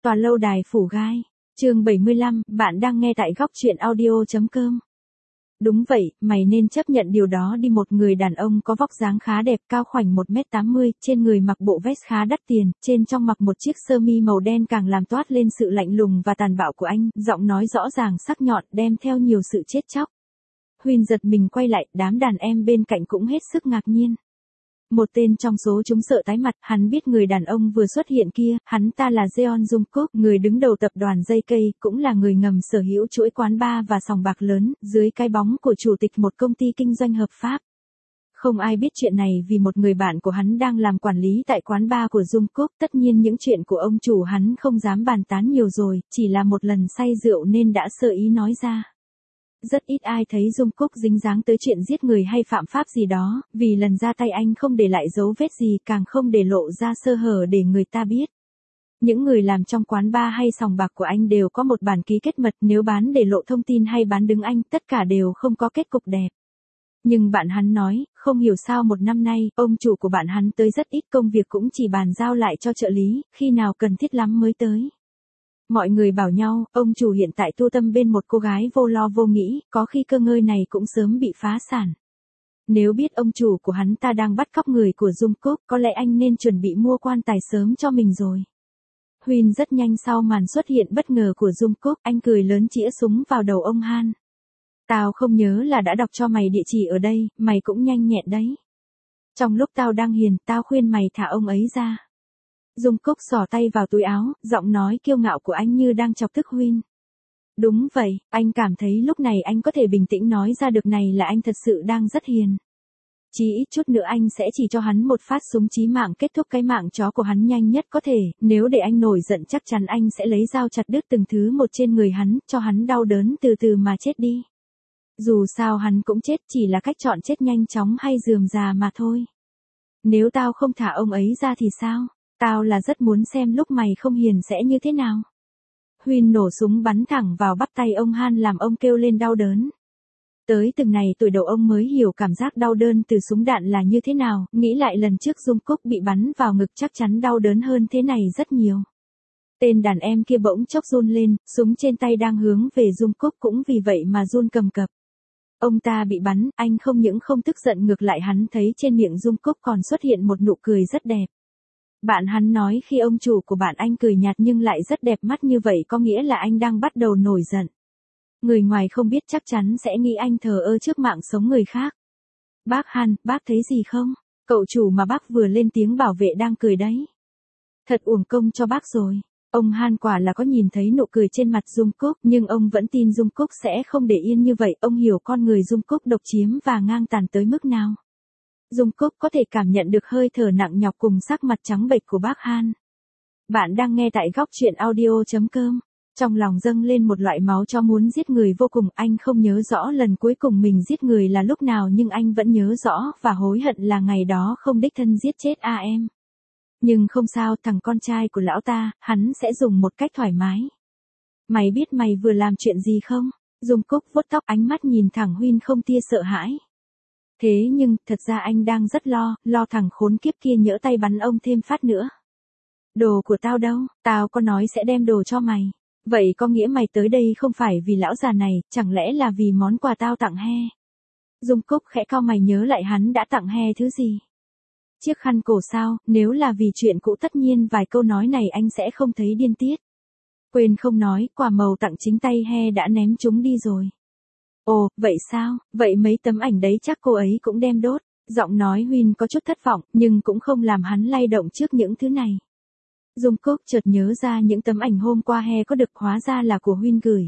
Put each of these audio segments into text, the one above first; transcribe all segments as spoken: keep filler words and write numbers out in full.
Tòa lâu đài phủ gai. Chương bảy mươi lăm, bạn đang nghe tại góc truyện audio chấm com. Đúng vậy, mày nên chấp nhận điều đó đi. Một người đàn ông có vóc dáng khá đẹp, cao khoảnh một mét tám mươi, trên người mặc bộ vest khá đắt tiền, trên trong mặc một chiếc sơ mi màu đen càng làm toát lên sự lạnh lùng và tàn bạo của anh, giọng nói rõ ràng sắc nhọn, đem theo nhiều sự chết chóc. Huyên giật mình quay lại, đám đàn em bên cạnh cũng hết sức ngạc nhiên. Một tên trong số chúng sợ tái mặt, hắn biết người đàn ông vừa xuất hiện kia, hắn ta là Jeon Jungkook, người đứng đầu tập đoàn gi ca, cũng là người ngầm sở hữu chuỗi quán bar và sòng bạc lớn, dưới cái bóng của chủ tịch một công ty kinh doanh hợp pháp. Không ai biết chuyện này vì một người bạn của hắn đang làm quản lý tại quán bar của Jungkook, tất nhiên những chuyện của ông chủ hắn không dám bàn tán nhiều rồi, chỉ là một lần say rượu nên đã sơ ý nói ra. Rất ít ai thấy Jungkook dính dáng tới chuyện giết người hay phạm pháp gì đó, vì lần ra tay anh không để lại dấu vết gì, càng không để lộ ra sơ hở để người ta biết. Những người làm trong quán bar hay sòng bạc của anh đều có một bản ký kết mật, nếu bán để lộ thông tin hay bán đứng anh, tất cả đều không có kết cục đẹp. Nhưng bạn hắn nói, không hiểu sao một năm nay, ông chủ của bạn hắn tới rất ít, công việc cũng chỉ bàn giao lại cho trợ lý, khi nào cần thiết lắm mới tới. Mọi người bảo nhau, ông chủ hiện tại tu tâm bên một cô gái vô lo vô nghĩ, có khi cơ ngơi này cũng sớm bị phá sản. Nếu biết ông chủ của hắn ta đang bắt cóc người của Jungkook, có lẽ anh nên chuẩn bị mua quan tài sớm cho mình rồi. Huyên rất nhanh sau màn xuất hiện bất ngờ của Jungkook, anh cười lớn chĩa súng vào đầu ông Han. Tao không nhớ là đã đọc cho mày địa chỉ ở đây, mày cũng nhanh nhẹn đấy. Trong lúc tao đang hiền, tao khuyên mày thả ông ấy ra. Jungkook xỏ tay vào túi áo, giọng nói kiêu ngạo của anh như đang chọc tức Huyên. Đúng vậy, anh cảm thấy lúc này anh có thể bình tĩnh nói ra được này là anh thật sự đang rất hiền. Chỉ ít chút nữa anh sẽ chỉ cho hắn một phát súng chí mạng kết thúc cái mạng chó của hắn nhanh nhất có thể, nếu để anh nổi giận chắc chắn anh sẽ lấy dao chặt đứt từng thứ một trên người hắn, cho hắn đau đớn từ từ mà chết đi. Dù sao hắn cũng chết, chỉ là cách chọn chết nhanh chóng hay rườm rà mà thôi. Nếu tao không thả ông ấy ra thì sao? Tao là rất muốn xem lúc mày không hiền sẽ như thế nào. Huyên nổ súng bắn thẳng vào bắp tay ông Han làm ông kêu lên đau đớn. Tới từng này tuổi đầu ông mới hiểu cảm giác đau đớn từ súng đạn là như thế nào, nghĩ lại lần trước Jungkook bị bắn vào ngực chắc chắn đau đớn hơn thế này rất nhiều. Tên đàn em kia bỗng chốc run lên, súng trên tay đang hướng về Jungkook cũng vì vậy mà run cầm cập. Ông ta bị bắn, anh không những không tức giận ngược lại hắn thấy trên miệng Jungkook còn xuất hiện một nụ cười rất đẹp. Bạn hắn nói khi ông chủ của bạn anh cười nhạt nhưng lại rất đẹp mắt như vậy có nghĩa là anh đang bắt đầu nổi giận. Người ngoài không biết chắc chắn sẽ nghĩ anh thờ ơ trước mạng sống người khác. Bác Han, bác thấy gì không? Cậu chủ mà bác vừa lên tiếng bảo vệ đang cười đấy. Thật uổng công cho bác rồi. Ông Han quả là có nhìn thấy nụ cười trên mặt Jungkook nhưng ông vẫn tin Jungkook sẽ không để yên như vậy. Ông hiểu con người Jungkook độc chiếm và ngang tàn tới mức nào. Jungkook có thể cảm nhận được hơi thở nặng nhọc cùng sắc mặt trắng bệch của bác Han. Bạn đang nghe tại góc truyện audio chấm com. Trong lòng dâng lên một loại máu cho muốn giết người vô cùng, anh không nhớ rõ lần cuối cùng mình giết người là lúc nào nhưng anh vẫn nhớ rõ và hối hận là ngày đó không đích thân giết chết a em. Nhưng không sao, thằng con trai của lão ta, hắn sẽ dùng một cách thoải mái. Mày biết mày vừa làm chuyện gì không? Jungkook vuốt tóc, ánh mắt nhìn thẳng Huyên không tia sợ hãi. Thế nhưng, thật ra anh đang rất lo, lo thằng khốn kiếp kia nhỡ tay bắn ông thêm phát nữa. Đồ của tao đâu, tao có nói sẽ đem đồ cho mày. Vậy có nghĩa mày tới đây không phải vì lão già này, chẳng lẽ là vì món quà tao tặng he? Jungkook khẽ cau mày nhớ lại hắn đã tặng he thứ gì? Chiếc khăn cổ sao, nếu là vì chuyện cũ tất nhiên vài câu nói này anh sẽ không thấy điên tiết. Quên không nói, quà màu tặng chính tay he đã ném chúng đi rồi. Ồ, vậy sao, vậy mấy tấm ảnh đấy chắc cô ấy cũng đem đốt. Giọng nói Huyên có chút thất vọng, nhưng cũng không làm hắn lay động trước những thứ này. Jungkook chợt nhớ ra những tấm ảnh hôm qua he có được hóa ra là của Huyên gửi.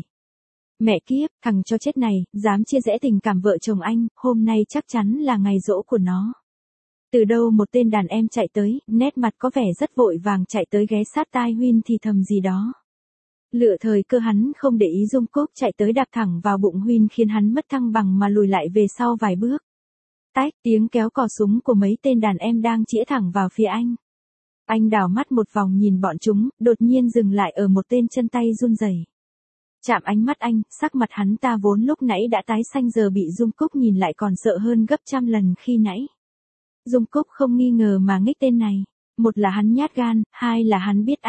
Mẹ kiếp, thằng cho chết này, dám chia rẽ tình cảm vợ chồng anh, hôm nay chắc chắn là ngày giỗ của nó. Từ đâu một tên đàn em chạy tới, nét mặt có vẻ rất vội vàng chạy tới ghé sát tai Huyên thì thầm gì đó. Lựa thời cơ hắn không để ý Jungkook chạy tới đạp thẳng vào bụng Huyên khiến hắn mất thăng bằng mà lùi lại về sau vài bước. Tách, tiếng kéo cò súng của mấy tên đàn em đang chĩa thẳng vào phía anh. Anh đảo mắt một vòng nhìn bọn chúng, đột nhiên dừng lại ở một tên chân tay run rẩy. Chạm ánh mắt anh, sắc mặt hắn ta vốn lúc nãy đã tái xanh giờ bị Jungkook nhìn lại còn sợ hơn gấp trăm lần khi nãy. Jungkook không nghi ngờ mà nghích tên này, một là hắn nhát gan, hai là hắn biết anh.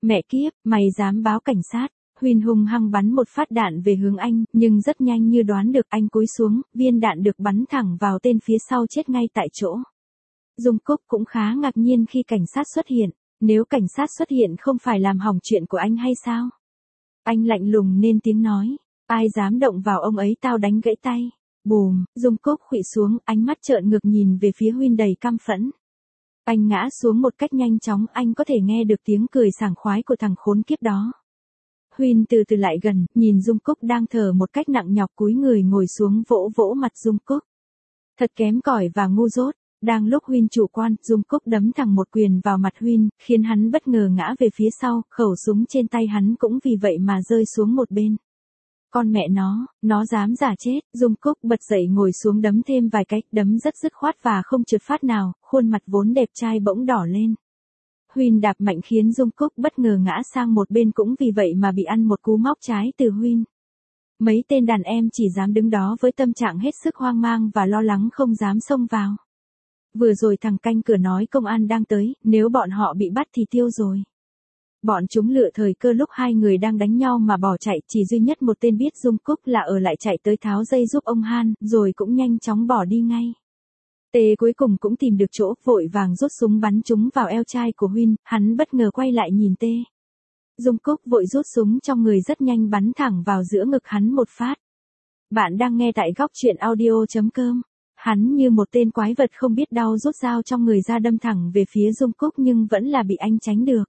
Mẹ kiếp, mày dám báo cảnh sát. Huyên hung hăng bắn một phát đạn về hướng anh, nhưng rất nhanh như đoán được anh cúi xuống, viên đạn được bắn thẳng vào tên phía sau chết ngay tại chỗ. Dung Cúc cũng khá ngạc nhiên khi cảnh sát xuất hiện, nếu cảnh sát xuất hiện không phải làm hỏng chuyện của anh hay sao? Anh lạnh lùng nên tiếng nói, ai dám động vào ông ấy tao đánh gãy tay. Bùm, Dung Cúc khuỵu xuống, ánh mắt trợn ngược nhìn về phía Huyên đầy căm phẫn. Anh ngã xuống một cách nhanh chóng, anh có thể nghe được tiếng cười sảng khoái của thằng khốn kiếp đó. Huyên từ từ lại gần, nhìn Dung Cúc đang thở một cách nặng nhọc cúi người ngồi xuống vỗ vỗ mặt Dung Cúc. Thật kém cỏi và ngu dốt. Đang lúc Huyên chủ quan, Dung Cúc đấm thẳng một quyền vào mặt Huyên, khiến hắn bất ngờ ngã về phía sau, khẩu súng trên tay hắn cũng vì vậy mà rơi xuống một bên. Con mẹ nó, nó dám giả chết, Dung Cúc bật dậy ngồi xuống đấm thêm vài cái, đấm rất dứt khoát và không trượt phát nào, khuôn mặt vốn đẹp trai bỗng đỏ lên. Huyên đạp mạnh khiến Dung Cúc bất ngờ ngã sang một bên cũng vì vậy mà bị ăn một cú móc trái từ Huyên. Mấy tên đàn em chỉ dám đứng đó với tâm trạng hết sức hoang mang và lo lắng không dám xông vào. Vừa rồi thằng canh cửa nói công an đang tới, nếu bọn họ bị bắt thì tiêu rồi. Bọn chúng lựa thời cơ lúc hai người đang đánh nhau mà bỏ chạy, chỉ duy nhất một tên biết Dung Cúc là ở lại chạy tới tháo dây giúp ông Han, rồi cũng nhanh chóng bỏ đi ngay. Tê cuối cùng cũng tìm được chỗ, vội vàng rút súng bắn chúng vào eo trai của Huyên, hắn bất ngờ quay lại nhìn Tê. Dung Cúc vội rút súng trong người rất nhanh bắn thẳng vào giữa ngực hắn một phát. Bạn đang nghe tại góc truyện audio chấm com. Hắn như một tên quái vật không biết đau rút dao trong người ra đâm thẳng về phía Dung Cúc nhưng vẫn là bị anh tránh được.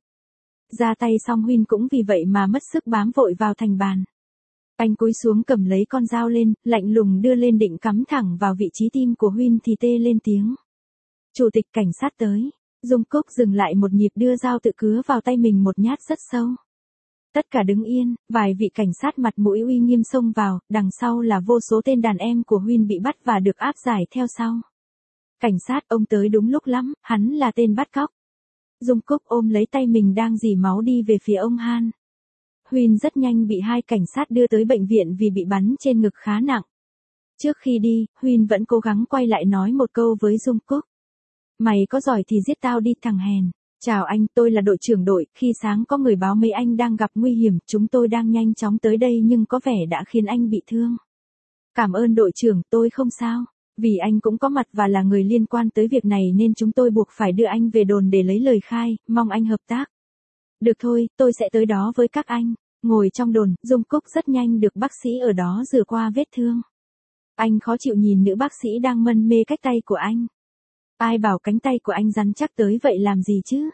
Ra tay xong Huyên cũng vì vậy mà mất sức bám vội vào thành bàn. Anh cúi xuống cầm lấy con dao lên, lạnh lùng đưa lên định cắm thẳng vào vị trí tim của Huyên thì Tê lên tiếng. Chủ tịch cảnh sát tới. Dung Cúc dừng lại một nhịp đưa dao tự cứa vào tay mình một nhát rất sâu. Tất cả đứng yên, vài vị cảnh sát mặt mũi uy nghiêm xông vào, đằng sau là vô số tên đàn em của Huyên bị bắt và được áp giải theo sau. Cảnh sát, ông tới đúng lúc lắm, hắn là tên bắt cóc. Dung Cúc ôm lấy tay mình đang rỉ máu đi về phía ông Han. Huyên rất nhanh bị hai cảnh sát đưa tới bệnh viện vì bị bắn trên ngực khá nặng. Trước khi đi, Huyên vẫn cố gắng quay lại nói một câu với Dung Cúc. Mày có giỏi thì giết tao đi thằng hèn. Chào anh, tôi là đội trưởng đội, khi sáng có người báo mấy anh đang gặp nguy hiểm, chúng tôi đang nhanh chóng tới đây nhưng có vẻ đã khiến anh bị thương. Cảm ơn đội trưởng, tôi không sao. Vì anh cũng có mặt và là người liên quan tới việc này nên chúng tôi buộc phải đưa anh về đồn để lấy lời khai, mong anh hợp tác. Được thôi, tôi sẽ tới đó với các anh. Ngồi trong đồn, Dung Cúc rất nhanh được bác sĩ ở đó rửa qua vết thương. Anh khó chịu nhìn nữ bác sĩ đang mân mê cách tay của anh. Ai bảo cánh tay của anh rắn chắc tới vậy làm gì chứ?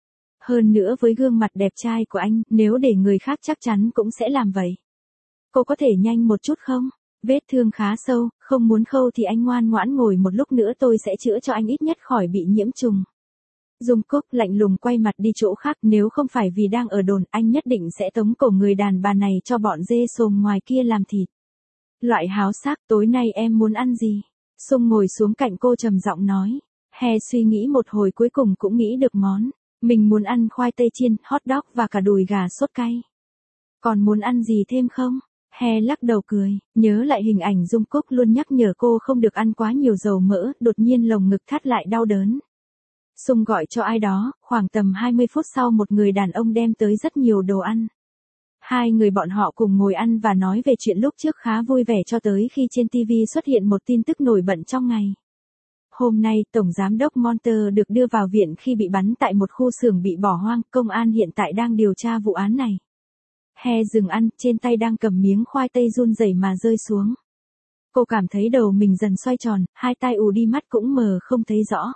Hơn nữa với gương mặt đẹp trai của anh, nếu để người khác chắc chắn cũng sẽ làm vậy. Cô có thể nhanh một chút không? Vết thương khá sâu, không muốn khâu thì anh ngoan ngoãn ngồi một lúc nữa tôi sẽ chữa cho anh ít nhất khỏi bị nhiễm trùng. Dung Cúc lạnh lùng quay mặt đi chỗ khác, nếu không phải vì đang ở đồn anh nhất định sẽ tống cổ người đàn bà này cho bọn dê xồm ngoài kia làm thịt. Loại háo sắc, tối nay em muốn ăn gì? Sung ngồi xuống cạnh cô trầm giọng nói. He suy nghĩ một hồi cuối cùng cũng nghĩ được món. Mình muốn ăn khoai tây chiên, hot dog và cả đùi gà sốt cay. Còn muốn ăn gì thêm không? He lắc đầu cười, nhớ lại hình ảnh Dung Cúc luôn nhắc nhở cô không được ăn quá nhiều dầu mỡ, đột nhiên lồng ngực thắt lại đau đớn. Sung gọi cho ai đó, khoảng tầm hai mươi phút sau một người đàn ông đem tới rất nhiều đồ ăn. Hai người bọn họ cùng ngồi ăn và nói về chuyện lúc trước khá vui vẻ cho tới khi trên ti vi xuất hiện một tin tức nổi bật trong ngày. Hôm nay, Tổng Giám đốc Monter được đưa vào viện khi bị bắn tại một khu xưởng bị bỏ hoang, công an hiện tại đang điều tra vụ án này. He dừng ăn, trên tay đang cầm miếng khoai tây run rẩy mà rơi xuống. Cô cảm thấy đầu mình dần xoay tròn, hai tai ù đi mắt cũng mờ không thấy rõ.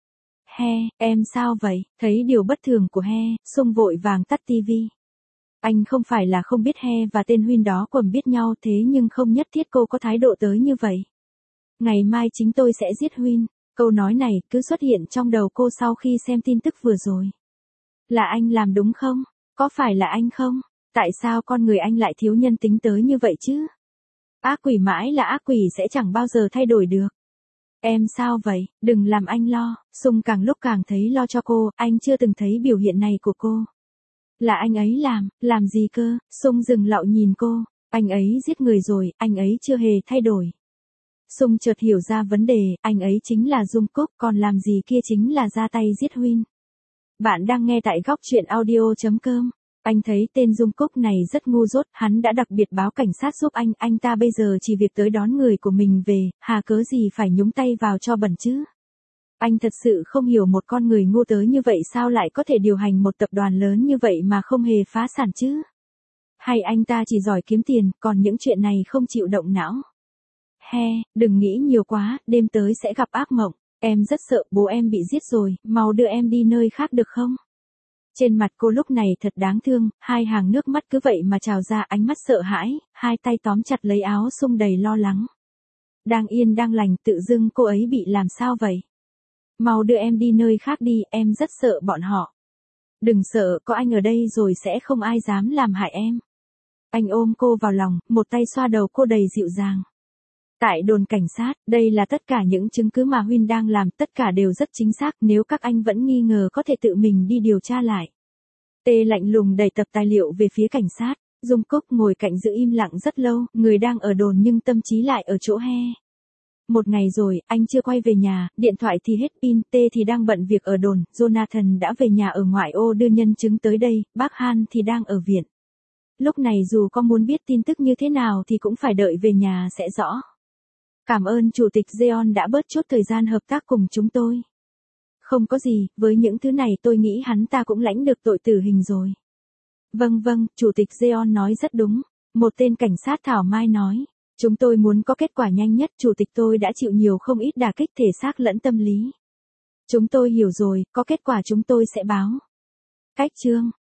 He, em sao vậy? Thấy điều bất thường của He, Sung vội vàng tắt tivi. Anh không phải là không biết He và tên Huyên đó quầm biết nhau thế nhưng không nhất thiết cô có thái độ tới như vậy. Ngày mai chính tôi sẽ giết Huyên. Câu nói này cứ xuất hiện trong đầu cô sau khi xem tin tức vừa rồi. Là anh làm đúng không? Có phải là anh không? Tại sao con người anh lại thiếu nhân tính tới như vậy chứ? Ác quỷ mãi là ác quỷ sẽ chẳng bao giờ thay đổi được. Em sao vậy? Đừng làm anh lo. Sung càng lúc càng thấy lo cho cô, anh chưa từng thấy biểu hiện này của cô. Là anh ấy làm, làm gì cơ? Sung dừng lạo nhìn cô, anh ấy giết người rồi, anh ấy chưa hề thay đổi. Sung chợt hiểu ra vấn đề, anh ấy chính là Dung Cúc, còn làm gì kia chính là ra tay giết Huyên. Bạn đang nghe tại góc truyện audio chấm com. Anh thấy tên Dung Cúc này rất ngu dốt, hắn đã đặc biệt báo cảnh sát giúp anh, anh ta bây giờ chỉ việc tới đón người của mình về, hà cớ gì phải nhúng tay vào cho bẩn chứ. Anh thật sự không hiểu một con người ngu tới như vậy sao lại có thể điều hành một tập đoàn lớn như vậy mà không hề phá sản chứ. Hay anh ta chỉ giỏi kiếm tiền, còn những chuyện này không chịu động não. He, đừng nghĩ nhiều quá, đêm tới sẽ gặp ác mộng, em rất sợ bố em bị giết rồi, mau đưa em đi nơi khác được không? Trên mặt cô lúc này thật đáng thương, hai hàng nước mắt cứ vậy mà trào ra, ánh mắt sợ hãi, hai tay tóm chặt lấy áo sung đầy lo lắng. Đang yên đang lành, tự dưng cô ấy bị làm sao vậy? Mau đưa em đi nơi khác đi, em rất sợ bọn họ. Đừng sợ, có anh ở đây rồi sẽ không ai dám làm hại em. Anh ôm cô vào lòng, một tay xoa đầu cô đầy dịu dàng. Tại đồn cảnh sát, đây là tất cả những chứng cứ mà Huyên đang làm, tất cả đều rất chính xác, nếu các anh vẫn nghi ngờ có thể tự mình đi điều tra lại. Tê lạnh lùng đẩy tập tài liệu về phía cảnh sát, Dung Cúc ngồi cạnh giữ im lặng rất lâu, người đang ở đồn nhưng tâm trí lại ở chỗ He. Một ngày rồi, anh chưa quay về nhà, điện thoại thì hết pin, Tê thì đang bận việc ở đồn, Jonathan đã về nhà ở ngoại ô đưa nhân chứng tới đây, bác Han thì đang ở viện. Lúc này dù có muốn biết tin tức như thế nào thì cũng phải đợi về nhà sẽ rõ. Cảm ơn Chủ tịch Jeon đã bớt chút thời gian hợp tác cùng chúng tôi. Không có gì, với những thứ này tôi nghĩ hắn ta cũng lãnh được tội tử hình rồi. Vâng vâng, Chủ tịch Jeon nói rất đúng. Một tên cảnh sát thảo mai nói. Chúng tôi muốn có kết quả nhanh nhất, Chủ tịch tôi đã chịu nhiều không ít đả kích thể xác lẫn tâm lý. Chúng tôi hiểu rồi, có kết quả chúng tôi sẽ báo. Cách chương